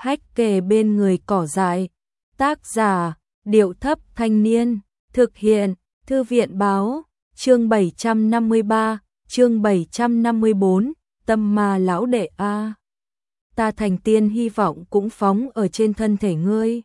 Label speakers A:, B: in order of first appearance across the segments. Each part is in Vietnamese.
A: Hách kề bên người cỏ dại. Tác giả, Điệu Thấp Thanh Niên. Thực hiện, Thư viện Báo. Chương 753, chương 754, Tâm Ma lão đệ a. Ta thành tiên hy vọng cũng phóng ở trên thân thể ngươi.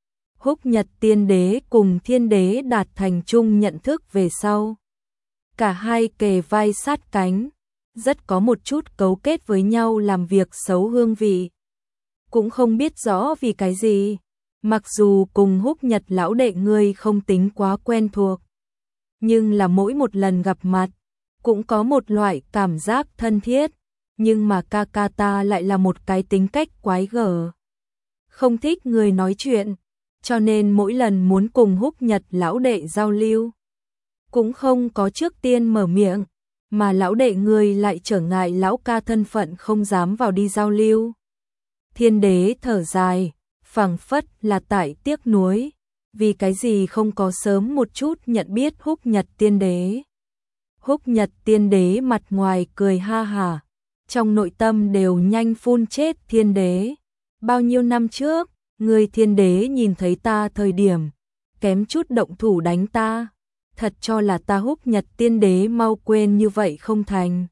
A: Húc Nhật Tiên Đế cùng Thiên Đế đạt thành chung nhận thức về sau. Cả hai kề vai sát cánh, rất có một chút cấu kết với nhau làm việc xấu hương vị. Cũng không biết rõ vì cái gì, mặc dù cùng Húc Nhật lão đệ ngươi không tính quá quen thuộc, nhưng là mỗi một lần gặp mặt, cũng có một loại cảm giác thân thiết, nhưng mà ca ca ta lại là một cái tính cách quái gở. Không thích người nói chuyện, cho nên mỗi lần muốn cùng Húc Nhật lão đệ giao lưu, cũng không có trước tiên mở miệng, mà lão đệ người lại trở ngại lão ca thân phận không dám vào đi giao lưu. Thiên Đế thở dài, phảng phất là tại tiếc nuối, vì cái gì không có sớm một chút nhận biết Húc Nhật Tiên Đế. Húc Nhật Tiên Đế mặt ngoài cười ha hả, trong nội tâm đều nhanh phun chết Thiên Đế. Bao nhiêu năm trước, người Thiên Đế nhìn thấy ta thời điểm, kém chút động thủ đánh ta, thật cho là ta Húc Nhật Tiên Đế mau quên như vậy không thành.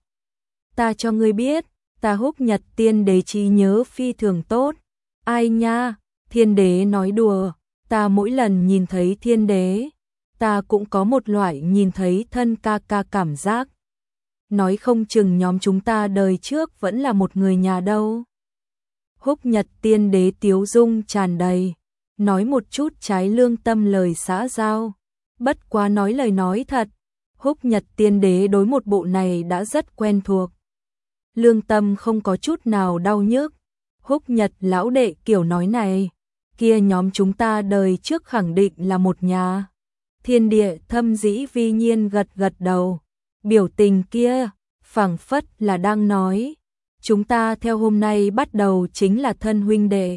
A: Ta cho ngươi biết, ta Húc Nhật Tiên Đế trí nhớ phi thường tốt. Ai nha, Thiên Đế nói đùa, ta mỗi lần nhìn thấy Thiên Đế, ta cũng có một loại nhìn thấy thân ca ca cảm giác. Nói không chừng nhóm chúng ta đời trước vẫn là một người nhà đâu. Húc Nhật Tiên Đế tiếu dung tràn đầy, nói một chút trái lương tâm lời xã giao. Bất quá nói lời nói thật, Húc Nhật Tiên Đế đối một bộ này đã rất quen thuộc. Lương tâm không có chút nào đau nhức. Húc Nhật lão đệ kiểu nói này, kia nhóm chúng ta đời trước khẳng định là một nhà. Thiên Địa Thâm Dĩ vi nhiên gật gật đầu, biểu tình kia phảng phất là đang nói, chúng ta theo hôm nay bắt đầu chính là thân huynh đệ.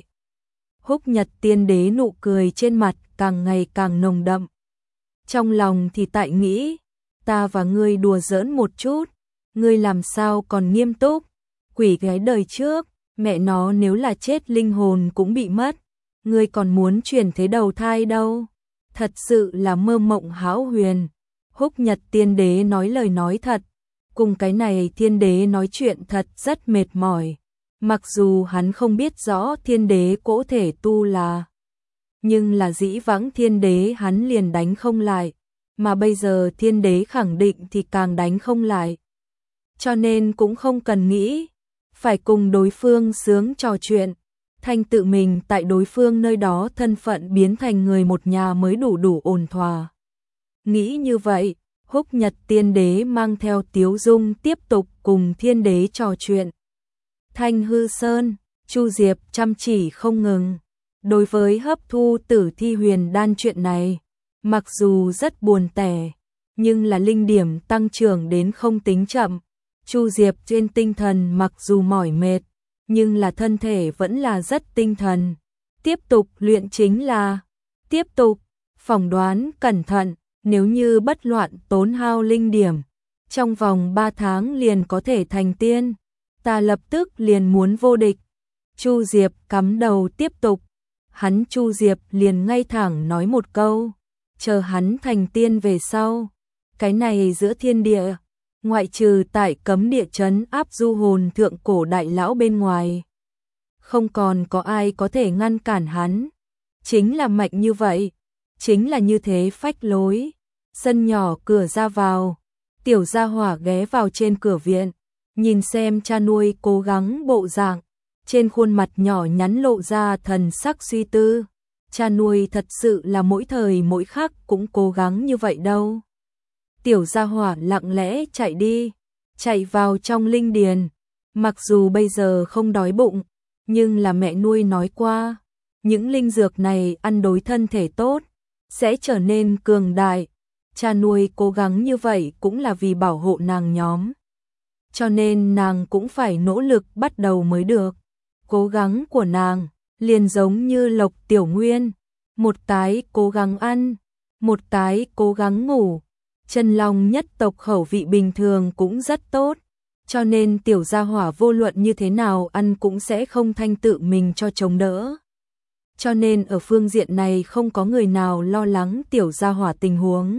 A: Húc Nhật Tiên Đế nụ cười trên mặt càng ngày càng nồng đậm. Trong lòng thì tại nghĩ, ta và ngươi đùa giỡn một chút, ngươi làm sao còn nghiêm túc, quỷ gái đời trước, mẹ nó nếu là chết linh hồn cũng bị mất, ngươi còn muốn chuyển thế đầu thai đâu, thật sự là mơ mộng hão huyền. Húc Nhật Tiên Đế nói lời nói thật, cùng cái này Thiên Đế nói chuyện thật rất mệt mỏi, mặc dù hắn không biết rõ Thiên Đế cỗ thể tu là, nhưng là dĩ vãng Thiên Đế hắn liền đánh không lại, mà bây giờ Thiên Đế khẳng định thì càng đánh không lại. Cho nên cũng không cần nghĩ, phải cùng đối phương sướng trò chuyện, thành tự mình tại đối phương nơi đó thân phận biến thành người một nhà mới đủ ổn thỏa. Nghĩ như vậy, Húc Nhật Tiên Đế mang theo tiếu dung tiếp tục cùng Thiên Đế trò chuyện. Thanh Hư Sơn, Chu Diệp chăm chỉ không ngừng. Đối với hấp thu tử thi huyền đan chuyện này, mặc dù rất buồn tẻ, nhưng là linh điểm tăng trưởng đến không tính chậm. Chu Diệp trên tinh thần mặc dù mỏi mệt, nhưng là thân thể vẫn là rất tinh thần. Tiếp tục luyện chính là tiếp tục phỏng đoán cẩn thận, nếu như bất loạn tốn hao linh điểm, trong vòng 3 tháng liền có thể thành tiên, ta lập tức liền muốn vô địch. Chu Diệp cắm đầu tiếp tục, hắn Chu Diệp liền ngay thẳng nói một câu, chờ hắn thành tiên về sau, cái này giữa thiên địa, ngoại trừ tại cấm địa trấn áp du hồn thượng cổ đại lão bên ngoài, không còn có ai có thể ngăn cản hắn. Chính là mạnh như vậy, chính là như thế phách lối. Sân nhỏ cửa ra vào, tiểu gia hỏa ghé vào trên cửa viện, nhìn xem cha nuôi cố gắng bộ dạng, trên khuôn mặt nhỏ nhắn lộ ra thần sắc suy tư. Cha nuôi thật sự là mỗi thời mỗi khắc cũng cố gắng như vậy đâu. Tiểu gia hỏa lặng lẽ chạy đi, chạy vào trong linh điền, mặc dù bây giờ không đói bụng, nhưng là mẹ nuôi nói qua, những linh dược này ăn đối thân thể tốt, sẽ trở nên cường đại. Cha nuôi cố gắng như vậy cũng là vì bảo hộ nàng nhóm, cho nên nàng cũng phải nỗ lực bắt đầu mới được. Cố gắng của nàng liền giống như Lộc Tiểu Nguyên, một cái cố gắng ăn, một cái cố gắng ngủ. Chân Long nhất tộc khẩu vị bình thường cũng rất tốt, cho nên tiểu gia hỏa vô luận như thế nào ăn cũng sẽ không thanh tự mình cho chống đỡ. Cho nên ở phương diện này không có người nào lo lắng tiểu gia hỏa tình huống.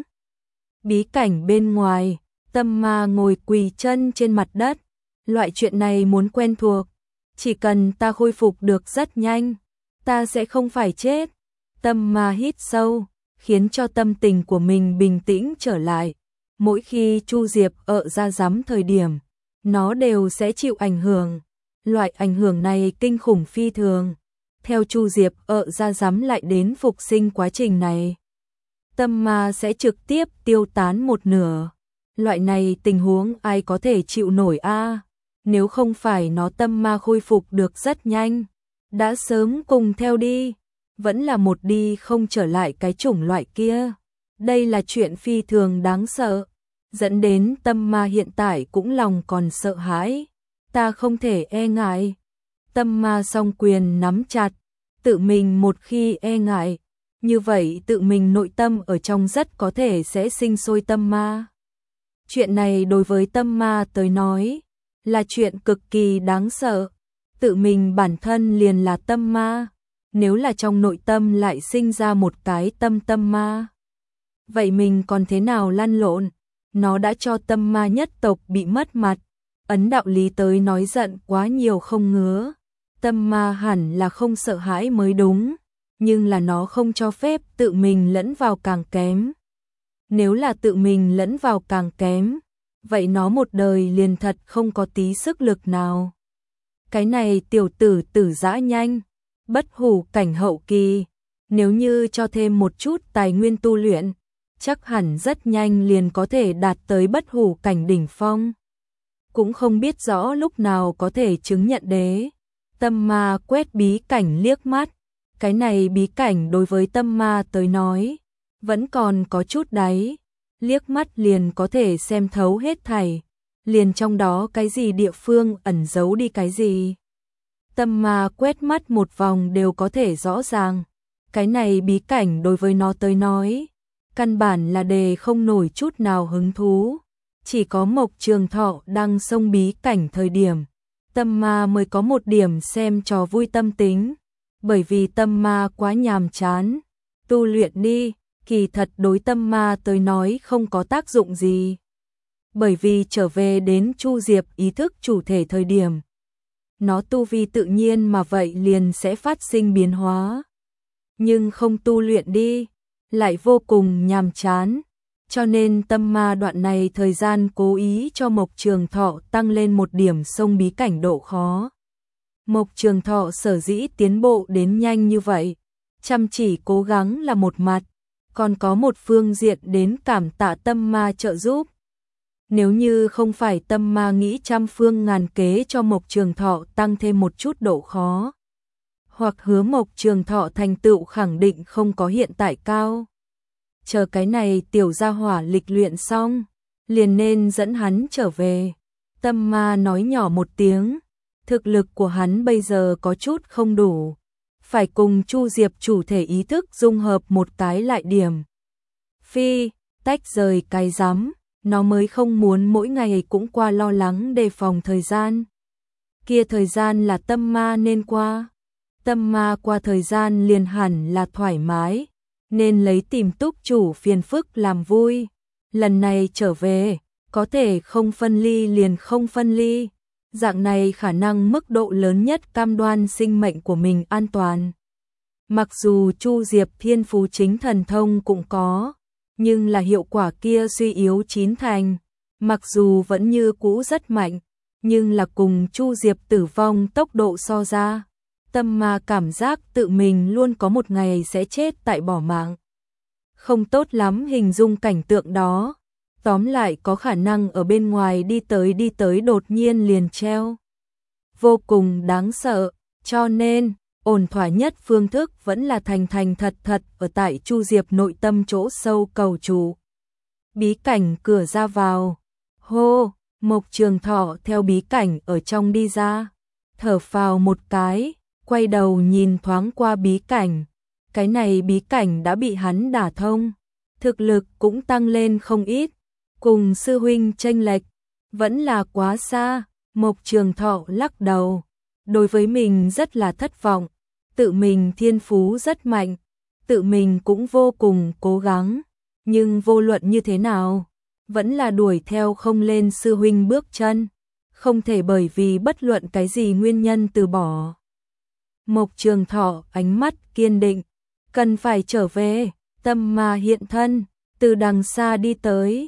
A: Bí cảnh bên ngoài, Tâm Ma ngồi quỳ chân trên mặt đất, loại chuyện này muốn quen thuộc, chỉ cần ta khôi phục được rất nhanh, ta sẽ không phải chết. Tâm Ma hít sâu, khiến cho tâm tình của mình bình tĩnh trở lại. Mỗi khi Chu Diệp ra giám thời điểm, nó đều sẽ chịu ảnh hưởng. Loại ảnh hưởng này kinh khủng phi thường. Theo Chu Diệp ra giám lại đến phục sinh quá trình này, Tâm Ma sẽ trực tiếp tiêu tán một nửa. Loại này tình huống ai có thể chịu nổi a? Nếu không phải nó Tâm Ma khôi phục được rất nhanh, đã sớm cùng theo đi, vẫn là một đi không trở lại cái chủng loại kia. Đây là chuyện phi thường đáng sợ, dẫn đến Tâm Ma hiện tại cũng lòng còn sợ hãi. Ta không thể e ngại. Tâm Ma song quyền nắm chặt, tự mình một khi e ngại, như vậy tự mình nội tâm ở trong rất có thể sẽ sinh sôi tâm ma. Chuyện này đối với Tâm Ma tới nói là chuyện cực kỳ đáng sợ. Tự mình bản thân liền là tâm ma, nếu là trong nội tâm lại sinh ra một cái tâm ma, vậy mình còn thế nào lăn lộn? Nó đã cho Tâm Ma nhất tộc bị mất mặt. Ấn đạo lý tới nói giận quá nhiều không ngứa. Tâm Ma hẳn là không sợ hãi mới đúng, nhưng là nó không cho phép tự mình lẫn vào càng kém. Nếu là tự mình lẫn vào càng kém, vậy nó một đời liền thật không có tí sức lực nào. Cái này tiểu tử tử dã nhanh, bất hủ cảnh hậu kỳ, nếu như cho thêm một chút tài nguyên tu luyện, chắc hẳn rất nhanh liền có thể đạt tới bất hủ cảnh đỉnh phong. Cũng không biết rõ lúc nào có thể chứng nhận đế. Tâm Ma quét bí cảnh liếc mắt, cái này bí cảnh đối với Tâm Ma tới nói, vẫn còn có chút đáy, liếc mắt liền có thể xem thấu hết thảy, liền trong đó cái gì địa phương ẩn giấu đi cái gì. Tâm Ma quét mắt một vòng đều có thể rõ ràng, cái này bí cảnh đối với nó tới nói, căn bản là đề không nổi chút nào hứng thú. Chỉ có Mộc Trường Thọ đang xông bí cảnh thời điểm, Tâm Ma mới có một điểm xem trò vui tâm tính, bởi vì Tâm Ma quá nhàm chán, tu luyện đi, kỳ thật đối Tâm Ma tới nói không có tác dụng gì. Bởi vì trở về đến Chu Diệp ý thức chủ thể thời điểm, nó tu vi tự nhiên mà vậy liền sẽ phát sinh biến hóa. Nhưng không tu luyện đi, lại vô cùng nhàm chán. Cho nên Tâm Ma đoạn này thời gian cố ý cho Mộc Trường Thọ tăng lên một điểm xông bí cảnh độ khó. Mộc Trường Thọ sở dĩ tiến bộ đến nhanh như vậy, chăm chỉ cố gắng là một mặt, còn có một phương diện đến cảm tạ Tâm Ma trợ giúp. Nếu như không phải Tâm Ma nghĩ trăm phương ngàn kế cho Mộc Trường Thọ tăng thêm một chút độ khó, hoặc hứa Mộc Trường Thọ thành tựu khẳng định không có hiện tại cao. Chờ cái này tiểu gia hỏa lịch luyện xong, liền nên dẫn hắn trở về. Tâm Ma nói nhỏ một tiếng, thực lực của hắn bây giờ có chút không đủ, phải cùng Chu Diệp chủ thể ý thức dung hợp một cái lại điểm. Phi, tách rời cái rắm, nó mới không muốn mỗi ngày cũng qua lo lắng đề phòng thời gian. Kia thời gian là Tâm Ma nên qua. Tâm Ma qua thời gian liền hẳn là thoải mái, nên lấy tìm túc chủ phiền phức làm vui. Lần này trở về, có thể không phân ly liền không phân ly. Dạng này khả năng mức độ lớn nhất cam đoan sinh mệnh của mình an toàn. Mặc dù Chu Diệp thiên phú chính thần thông cũng có, nhưng là hiệu quả kia suy yếu chín thành. Mặc dù vẫn như cũ rất mạnh, nhưng là cùng Chu Diệp tử vong tốc độ so ra, Tâm Ma cảm giác tự mình luôn có một ngày sẽ chết tại bỏ mạng. Không tốt lắm hình dung cảnh tượng đó. Tóm lại có khả năng ở bên ngoài đi tới đột nhiên liền treo. Vô cùng đáng sợ, cho nên ổn thỏa nhất phương thức vẫn là thành thật ở tại Chu Diệp nội tâm chỗ sâu cầu chủ. Bí cảnh cửa ra vào. Hô, Mộc Trường Thọ theo bí cảnh ở trong đi ra, thở phào một cái, quay đầu nhìn thoáng qua bí cảnh. Cái này bí cảnh đã bị hắn đả thông, thực lực cũng tăng lên không ít, cùng sư huynh chênh lệch, vẫn là quá xa. Mộc Trường Thọ lắc đầu, đối với mình rất là thất vọng, tự mình thiên phú rất mạnh, tự mình cũng vô cùng cố gắng, nhưng vô luận như thế nào, vẫn là đuổi theo không lên sư huynh bước chân, không thể bởi vì bất luận cái gì nguyên nhân từ bỏ. Mộc Trường Thọ ánh mắt kiên định, cần phải trở về. Tâm Ma hiện thân, từ đằng xa đi tới.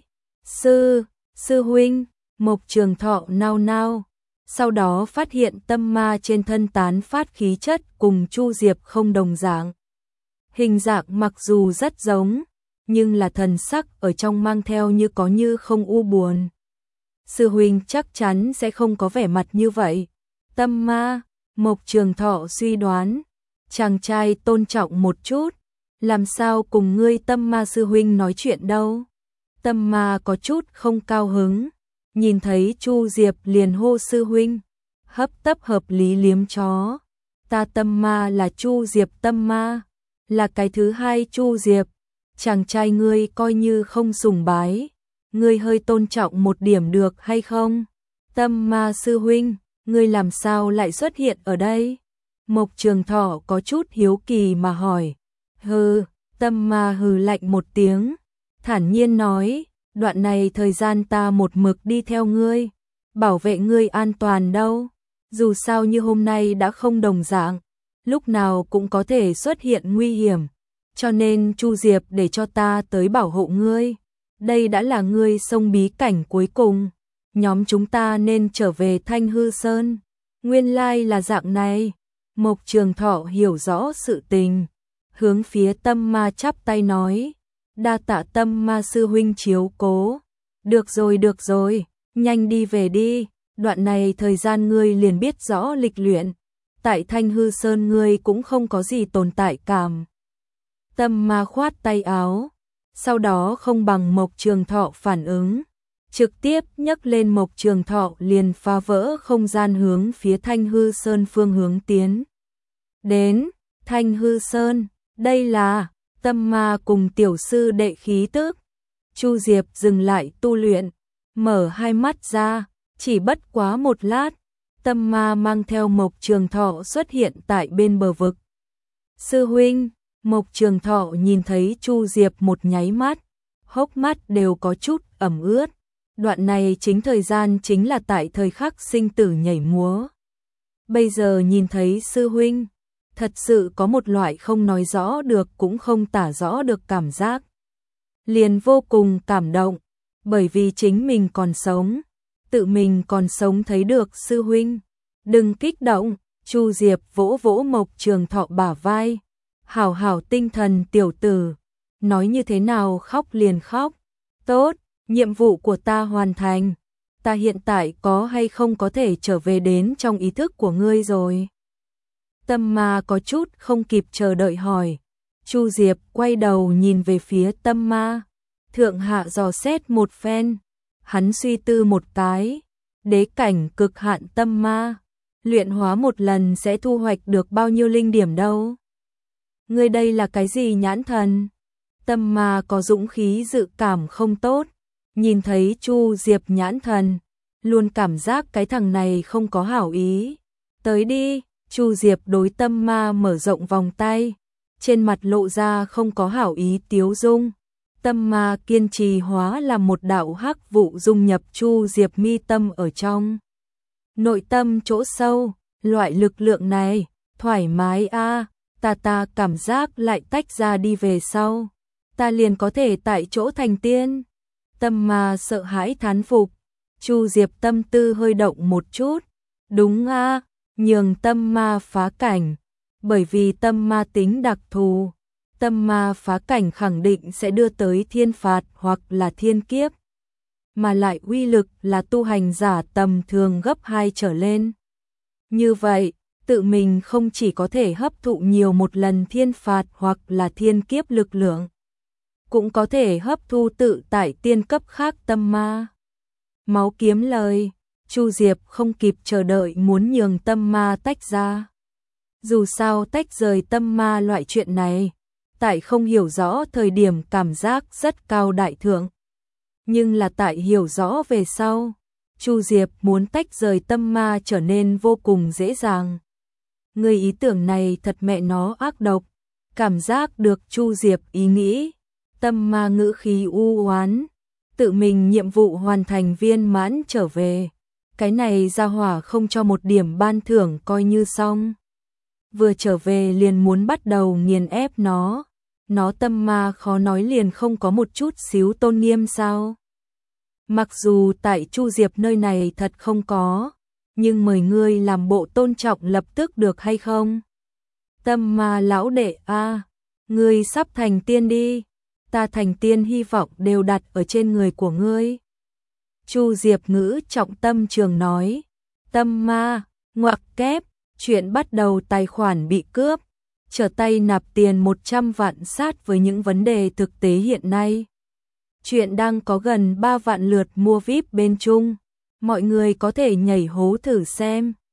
A: Sư huynh. Mộc Trường Thọ nao nao, sau đó phát hiện Tâm Ma trên thân tán phát khí chất cùng Chu Diệp không đồng dạng. Hình dạng mặc dù rất giống, nhưng là thần sắc ở trong mang theo như có như không u buồn. Sư huynh chắc chắn sẽ không có vẻ mặt như vậy. Tâm Ma, Mộc Trường Thọ suy đoán, chàng trai tôn trọng một chút, làm sao cùng ngươi Tâm Ma sư huynh nói chuyện đâu. Tâm Ma có chút không cao hứng, nhìn thấy Chu Diệp liền hô sư huynh, hấp tấp hợp lý liếm chó. Ta Tâm Ma là Chu Diệp Tâm Ma, là cái thứ hai Chu Diệp, chàng trai ngươi coi như không sùng bái, ngươi hơi tôn trọng một điểm được hay không? Tâm Ma sư huynh, ngươi làm sao lại xuất hiện ở đây? Mộc Trường Thọ có chút hiếu kỳ mà hỏi. Hừ, Tâm Ma hừ lạnh một tiếng, thản nhiên nói, đoạn này thời gian ta một mực đi theo ngươi, bảo vệ ngươi an toàn đâu, dù sao như hôm nay đã không đồng dạng, lúc nào cũng có thể xuất hiện nguy hiểm, cho nên Chu Diệp để cho ta tới bảo hộ ngươi, đây đã là ngươi sông bí cảnh cuối cùng, nhóm chúng ta nên trở về Thanh Hư Sơn, nguyên lai là dạng này. Mộc Trường Thọ hiểu rõ sự tình, hướng phía Tâm Ma chắp tay nói, đa tạ Tâm Ma sư huynh chiếu cố. Được rồi, nhanh đi về đi, đoạn này thời gian ngươi liền biết rõ lịch luyện, tại Thanh Hư Sơn ngươi cũng không có gì tồn tại cảm. Tâm Ma khoát tay áo, sau đó không bằng Mộc Trường Thọ phản ứng, trực tiếp nhấc lên Mộc Trường Thọ liền phá vỡ không gian hướng phía Thanh Hư Sơn phương hướng tiến. Đến Thanh Hư Sơn, đây là Tâm Ma cùng tiểu sư đệ khí tức. Chu Diệp dừng lại tu luyện, mở hai mắt ra, chỉ bất quá một lát, Tâm Ma mang theo Mộc Trường Thọ xuất hiện tại bên bờ vực. Sư huynh, Mộc Trường Thọ nhìn thấy Chu Diệp một nháy mắt, hốc mắt đều có chút ẩm ướt. Đoạn này chính thời gian chính là tại thời khắc sinh tử nhảy múa. Bây giờ nhìn thấy sư huynh, thật sự có một loại không nói rõ được cũng không tả rõ được cảm giác. Liền vô cùng cảm động, bởi vì chính mình còn sống, tự mình còn sống thấy được sư huynh. Đừng kích động, Chu Diệp vỗ vỗ Mộc Trường Thọ bả vai. Hảo hảo tinh thần tiểu tử, nói như thế nào khóc liền khóc. Tốt, nhiệm vụ của ta hoàn thành. Ta hiện tại có hay không có thể trở về đến trong ý thức của ngươi rồi? Tâm Ma có chút không kịp chờ đợi hỏi. Chu Diệp quay đầu nhìn về phía Tâm Ma, thượng hạ dò xét một phen, hắn suy tư một cái, đế cảnh cực hạn Tâm Ma, luyện hóa một lần sẽ thu hoạch được bao nhiêu linh điểm đâu? Ngươi đây là cái gì nhãn thần? Tâm Ma có dũng khí dự cảm không tốt, nhìn thấy Chu Diệp nhãn thần, luôn cảm giác cái thằng này không có hảo ý. Tới đi, Chu Diệp đối Tâm Ma mở rộng vòng tay, trên mặt lộ ra không có hảo ý tiếu dung. Tâm Ma kiên trì hóa làm một đạo hắc vụ dung nhập Chu Diệp mi tâm ở trong. Nội tâm chỗ sâu, loại lực lượng này, thoải mái a, ta cảm giác lại tách ra đi về sau. Ta liền có thể tại chỗ thành tiên. Tâm Ma sợ hãi thán phục, Chu Diệp tâm tư hơi động một chút. Đúng a, nhường Tâm Ma phá cảnh, bởi vì Tâm Ma tính đặc thù, Tâm Ma phá cảnh khẳng định sẽ đưa tới thiên phạt hoặc là thiên kiếp, mà lại uy lực là tu hành giả tầm thường gấp 2 trở lên. Như vậy, tự mình không chỉ có thể hấp thụ nhiều một lần thiên phạt hoặc là thiên kiếp lực lượng, cũng có thể hấp thu tự tại tiên cấp khác Tâm Ma. Máu kiếm lời, Chu Diệp không kịp chờ đợi muốn nhường Tâm Ma tách ra. Dù sao tách rời Tâm Ma loại chuyện này, tại không hiểu rõ thời điểm cảm giác rất cao đại thượng. Nhưng là tại hiểu rõ về sau, Chu Diệp muốn tách rời tâm ma trở nên vô cùng dễ dàng. Người ý tưởng này thật mẹ nó ác độc. Cảm giác được Chu Diệp ý nghĩ, tâm ma ngữ khí u oán, tự mình nhiệm vụ hoàn thành viên mãn trở về. Cái này ra hỏa không cho một điểm ban thưởng coi như xong. Vừa trở về liền muốn bắt đầu nghiền ép nó. Nó tâm ma khó nói liền không có một chút xíu tôn nghiêm sao. Mặc dù tại Chu Diệp nơi này thật không có, nhưng mời ngươi làm bộ tôn trọng lập tức được hay không? Tâm ma lão đệ a, ngươi sắp thành tiên đi, ta thành tiên hy vọng đều đặt ở trên người của ngươi. Chu Diệp ngữ trọng tâm trường nói, tâm ma, ngoặc kép, chuyện bắt đầu tài khoản bị cướp, trở tay nạp tiền 100 vạn sát với những vấn đề thực tế hiện nay. Chuyện đang có gần 3 vạn lượt mua VIP bên Trung, mọi người có thể nhảy hố thử xem.